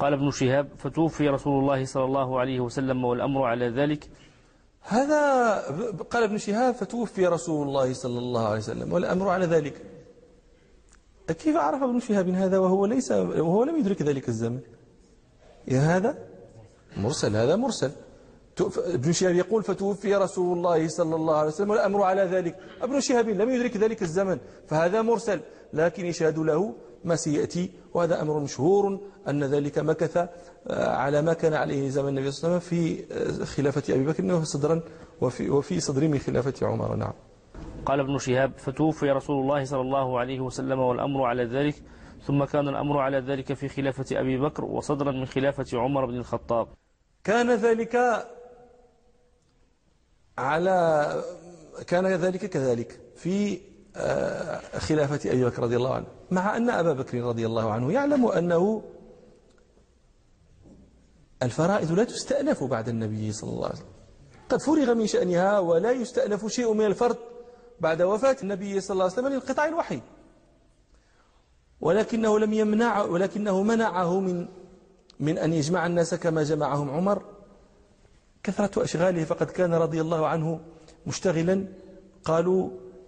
قال ابن شهاب فتوفي رسول الله صلى الله عليه وسلم والأمر على ذلك. هذا قال ابن شهاب فتوفي رسول الله صلى الله عليه وسلم والأمر على ذلك. كيف عرف ابن شهاب هذا وهو لم يدرك ذلك الزمن؟ هذا مرسل، هذا مرسل. ابن شهاب يقول فتوفي رسول الله صلى الله عليه وسلم والأمر على ذلك، ابن شهاب لم يدرك ذلك الزمن، فهذا مرسل، لكن يشهد له ما سيأتي، وهذا أمر مشهور أن ذلك مكث على ما كان عليه زمن النبي صلى الله عليه وسلم في خلافة أبي بكر صدرا وفي صدر من خلافة عمر. نعم. قال ابن شهاب فتوفي رسول الله صلى الله عليه وسلم والأمر على ذلك، ثم كان الأمر على ذلك في خلافة أبي بكر وصدرا من خلافة عمر بن الخطاب. كان ذلك كذلك في خلافة أبي بكر رضي الله عنه، مع أن أبا بكر رضي الله عنه يعلم أنه الفرائض لا تستأنف بعد النبي صلى الله عليه وسلم، قد فرغ من شأنها ولا يستأنف شيء من الفرض بعد وفاة النبي صلى الله عليه وسلم لانقطاع الوحي، ولكنه منعه من أن يجمع الناس كما جمعهم عمر كثرة أشغاله، فقد كان رضي الله عنه مشتغلا قالوا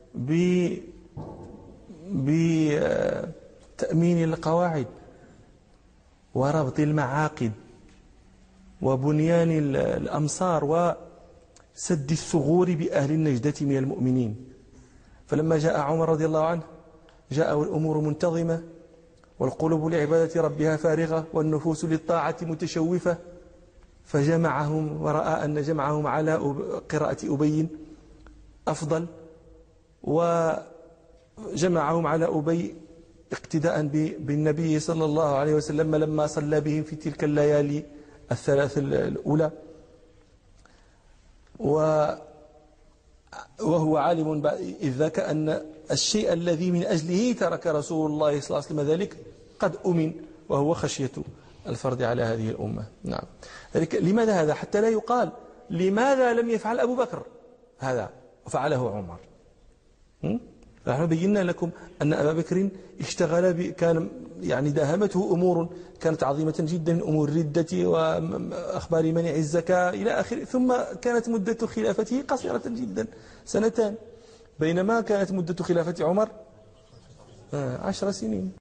بتأمين القواعد وربط المعاقد وبنيان الأمصار وسد الثغور بأهل النجدة من المؤمنين. فلما جاء عمر رضي الله عنه جاء والأمور منتظمة والقلوب لعبادة ربها فارغة والنفوس للطاعة متشوفة، فجمعهم ورأى أن جمعهم على قراءة أبي أفضل، وجمعهم على أبي اقتداء بالنبي صلى الله عليه وسلم لما صلى بهم في تلك الليالي الثلاث الأولى، وهو عالم إذ ذاك أن الشيء الذي من أجله ترك رسول الله صلى الله عليه وسلم ذلك قد أمن، وهو خشية الفرض على هذه الأمة. نعم. لماذا هذا؟ حتى لا يقال لماذا لم يفعل أبو بكر هذا وفعله عمر. نحن بينا لكم أن أبا بكر اشتغل كان داهمته أمور كانت عظيمة جدا من أمور الردة وأخبار منع الزكاة إلى آخره، ثم كانت مدة خلافته قصيرة جدا 2 سنين، بينما كانت مدة خلافة عمر 10 سنين.